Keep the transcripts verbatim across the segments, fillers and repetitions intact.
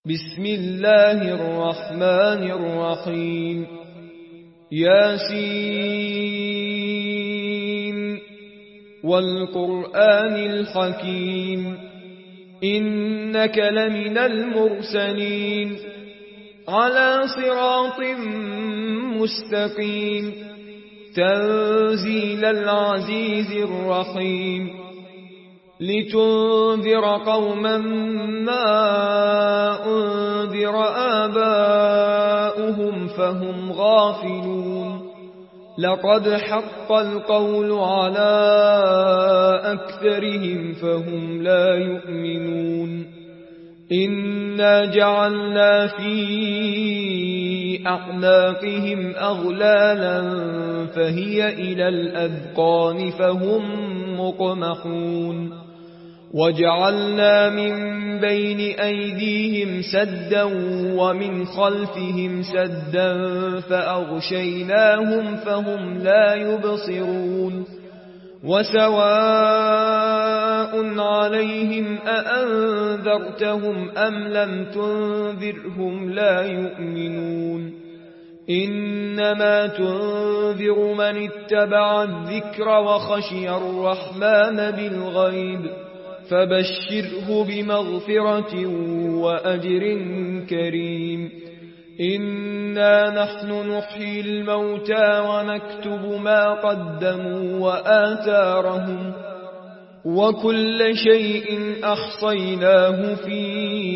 بسم الله الرحمن الرحيم ياسين والقرآن الحكيم إنك لمن المرسلين على صراط مستقيم تنزيل العزيز الرحيم لتنذر قوما ما أنذر آباؤهم فهم غافلون لقد حق القول على أكثرهم فهم لا يؤمنون إنا جعلنا في أعناقهم أغلالا فهي إلى الأذقان فهم مقمحون وجعلنا من بين أيديهم سدا ومن خلفهم سدا فأغشيناهم فهم لا يبصرون وسواء عليهم أأنذرتهم أم لم تنذرهم لا يؤمنون إنما تنذر من اتبع الذكر وخشي الرحمن بالغيب فبشره بمغفرة وأجر كريم إنا نحن نحيي الموتى ونكتب ما قدموا وآثارهم وكل شيء أحصيناه في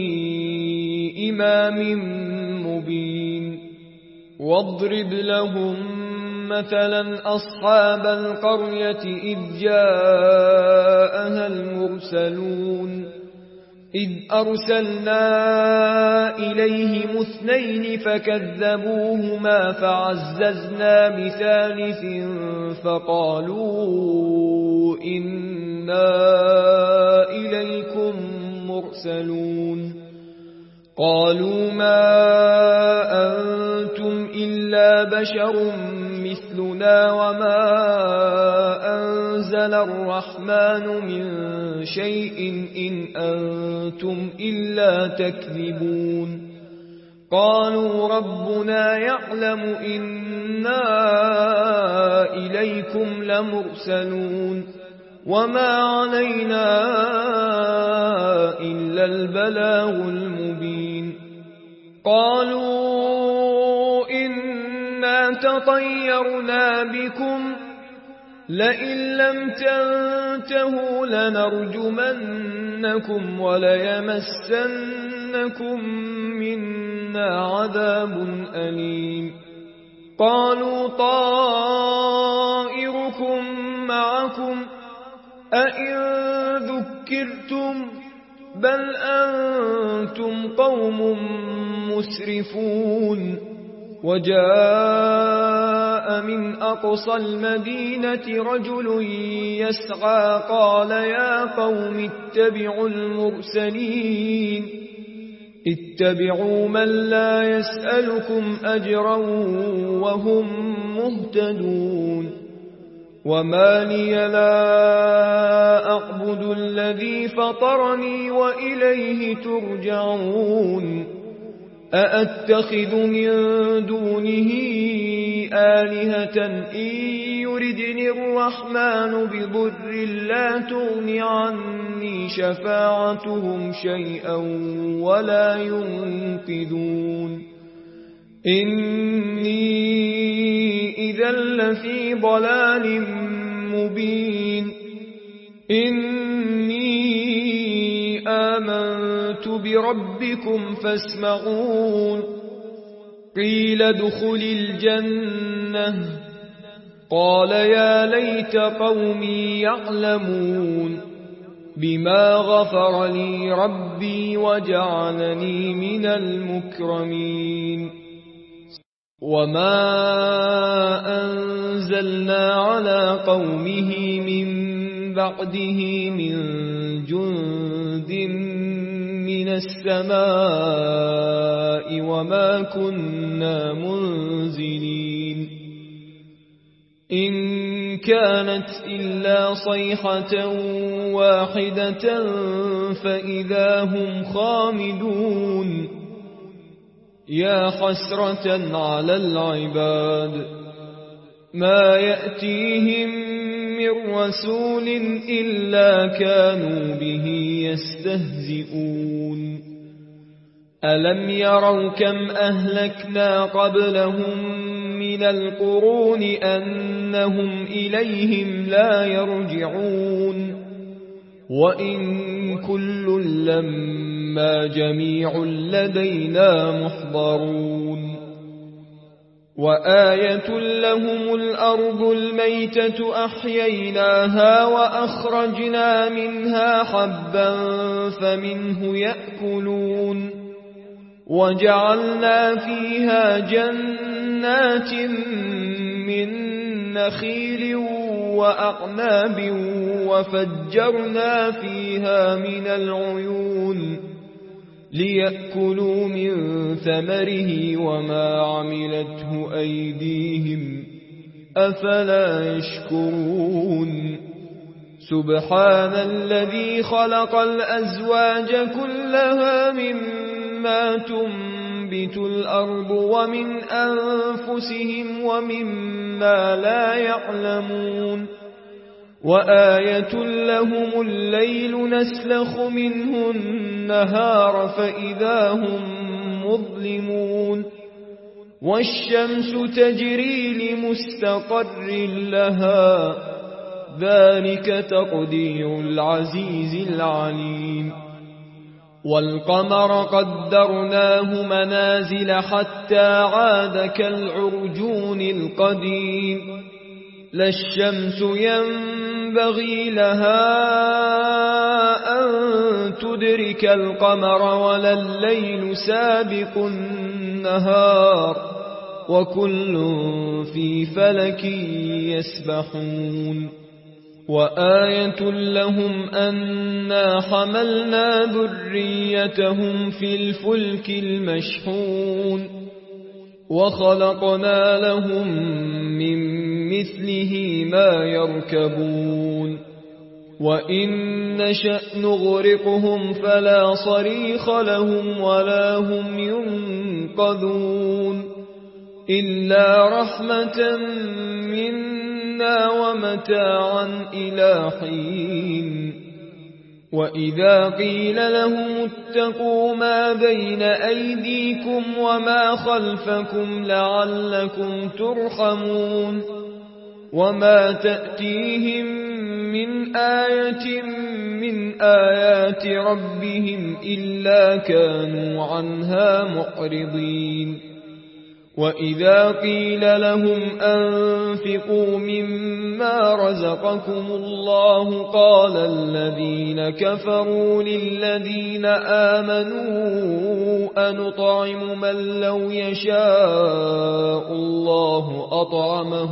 إمام مبين واضرب لهم مثلا أصحاب القرية إذ جاءها المرسلون إذ أرسلنا إليهم اثنين فكذبوهما فعززنا بثالث فقالوا إنا إليكم مرسلون قالوا ما أنتم إلا بشر مثلنا وما أنزل الرحمن من شيء إن أنتم إلا تكذبون قالوا ربنا يعلم إنا إليكم لمرسلون وما علينا إلا البلاغ المبين قالوا إنا تطيرنا بكم لئن لم تنتهوا لنرجمنكم وليمسنكم منا عذاب أليم قالوا طائركم معكم أئن ذكرتم بل أنتم قوم مسرفون وجاء من أقصى المدينة رجل يسعى قال يا قوم اتبعوا المرسلين اتبعوا من لا يسألكم أجرا وهم مهتدون وما لي لا أعبد الذي فطرني وإليه ترجعون أأتخذ من دونه آلهة إن يردني الرحمن بضر لا تغن عني شفاعتهم شيئا ولا ينقذون إني إذا لفي ضلال مبين إني آمنت بربكم فاسمعون قيل ادخل الجنة قال يا ليت قومي يعلمون بما غفر لي ربي وجعلني من المكرمين وما أنزلنا على قومه من بعده من جند من السماء وما كنا منزلين إن كانت إلا صيحة واحدة فإذا هم خامدون يا حسرة على العباد ما يأتيهم من رسول إلا كانوا به يستهزئون ألم يروا كم أهلكنا قبلهم من القرون أنهم إليهم لا يرجعون وإن كل لما جميع لدينا محضرون وآية لهم الأرض الميتة أحييناها وأخرجنا منها حبا فمنه يأكلون وجعلنا فيها جنات من نخيل وأعناب وفجرنا فيها من العيون ليأكلوا من ثمره وما عملته أيديهم أفلا يشكرون سبحان الذي خلق الأزواج كلها مما تنبت الأرض ومن أنفسهم ومما لا يعلمون وآية لهم الليل نسلخ منه النهار فإذا هم مظلمون والشمس تجري لمستقر لها ذلك تقدير العزيز العليم والقمر قدرناه منازل حتى عاد كالعرجون القديم لا الشمس ينبغي لها أن تدرك القمر ولا الليل سابق النهار وكل في فلك يسبحون وآية لهم أنا حملنا ذريتهم في الفلك المشحون وخلقنا لهم من مثله ما يركبون وإن نشأ نغرقهم فلا صريخ لهم ولا هم ينقذون إلا رحمة منا ومتاعا إلى حين وإذا قيل لهم اتقوا ما بين أيديكم وما خلفكم لعلكم ترحمون وما تأتيهم من آية من آيات ربهم إلا كانوا عنها معرضين وإذا قيل لهم أنفقوا مما رزقكم الله قال الذين كفروا للذين آمنوا أنطعم من لو يشاء الله أطعمه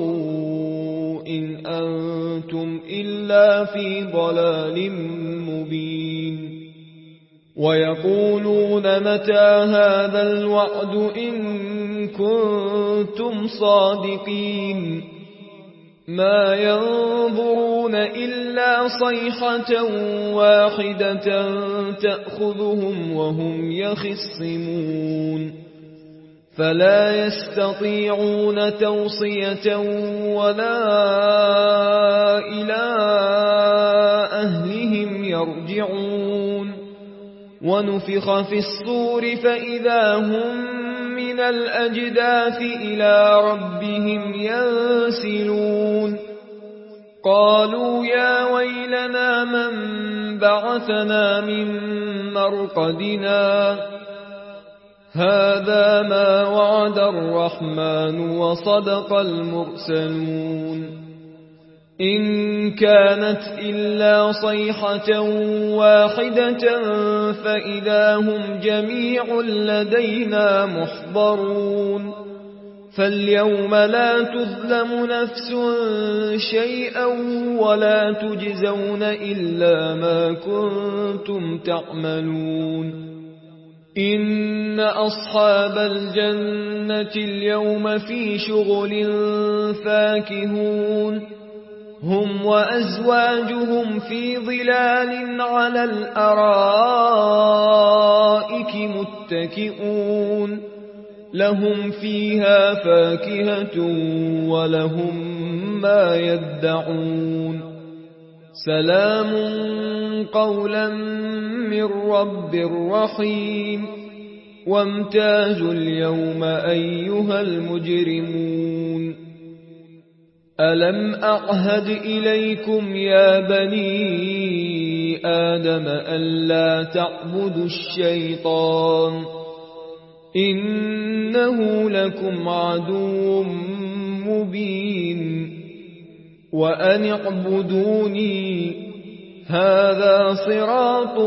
إن أنتم إلا في ضلال مبين ويقولون متى هذا الوعد إن كنتم صادقين ما ينظرون إلا صيحة واحدة تأخذهم وهم يخصمون فلا يستطيعون توصية ولا إلى أهلهم يرجعون ونفخ في الصور فإذا هم من الأجداث إلى ربهم ينسلون قالوا يا ويلنا من بعثنا من مرقدنا هذا ما وعد الرحمن وصدق المرسلون إن كانت إلا صيحة واحدة فإذا هم جميع لدينا محضرون فاليوم لا تظلم نفس شيئا ولا تجزون إلا ما كنتم تعملون إن أصحاب الجنة اليوم في شغل فاكهون هم وأزواجهم في ظلال على الأرائك متكئون لهم فيها فاكهة ولهم ما يدعون سلام قولا من رب رحيم وامتازوا اليوم أيها المجرمون ألم أعهد إليكم يا بني آدم ألا تعبدوا الشيطان إنه لكم عدو مبين وأن اعبدوني هذا صراط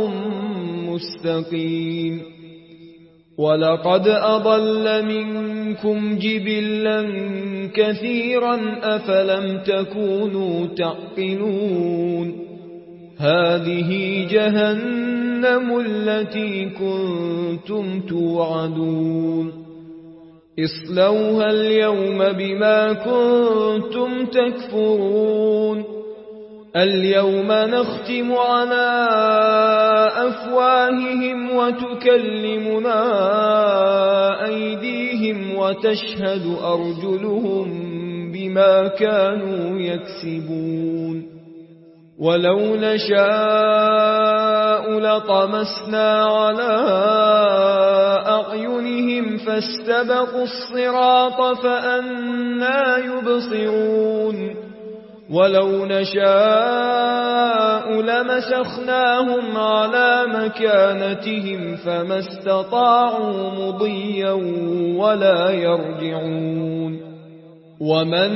مستقيم ولقد أضل منكم جبلا كثيرا أفلم تكونوا تعقلون هذه جهنم التي كنتم توعدون اصلوها اليوم بما كنتم تكفرون اليوم نختم على أفواههم وتكلمنا أيديهم وتشهد أرجلهم بما كانوا يكسبون ولو نشاء لطمسنا على أعينهم فاستبقوا الصراط فأنى يبصرون ولو نشاء لمسخناهم على مكانتهم فما استطاعوا مضيا ولا يرجعون ومن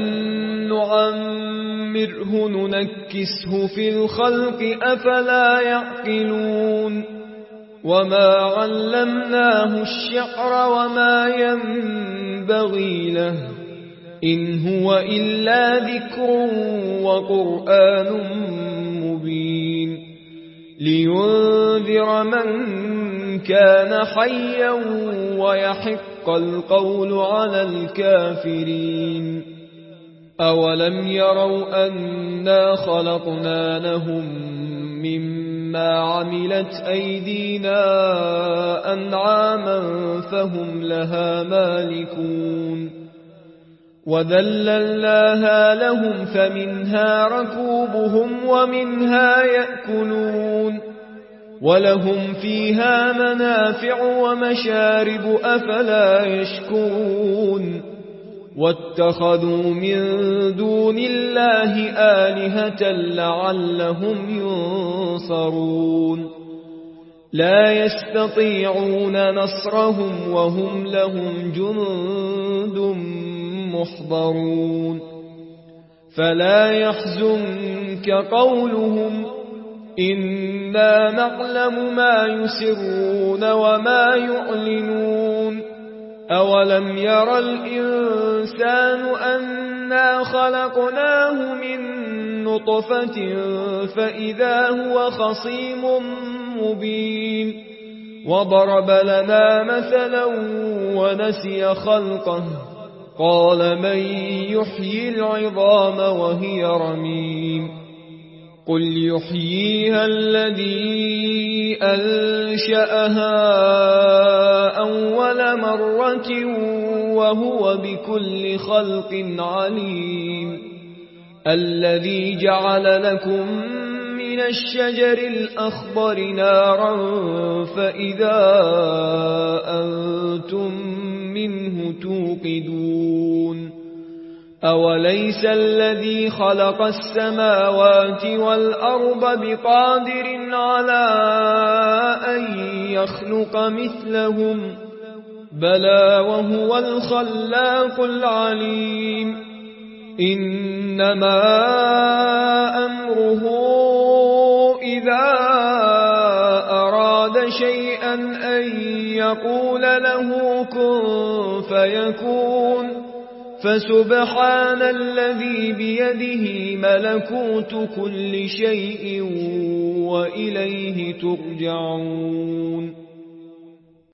نعمره ننكسه في الخلق أفلا يعقلون وما علمناه الشعر وما ينبغي له إن هو إلا ذكر وقرآن مبين لينذر من كان حيا ويحق القول على الكافرين أولم يروا أنا خلقنا لهم مما عملت أيدينا أنعاما فهم لها مالكون وذللناها لهم فمنها ركوبهم ومنها يأكلون ولهم فيها منافع ومشارب أفلا يشكرون واتخذوا من دون الله آلهة لعلهم ينصرون لا يستطيعون نصرهم وهم لهم جند محضرون فلا يحزنك قولهم إنا نعلم ما يسرون وما يعلنون أولم ير الإنسان أنا خلقناه من نطفة فإذا هو خصيم مبين وضرب لنا مثلا ونسي خلقه قال من يحيي العظام وهي رميم قل يحييها الذي أنشأها أول مرة وهو بكل خلق عليم الذي جعل لكم من الشجر الأخضر نارا فإذا أنتم منه توقدون أوليس الذي خلق السماوات والأرض بقادر على أن يخلق مثلهم بلى وهو الخلاق العليم إنما أمره إذا أراد شيئا أن يقول له كن فيكون فسبحان الذي بيده ملكوت كل شيء وإليه ترجعون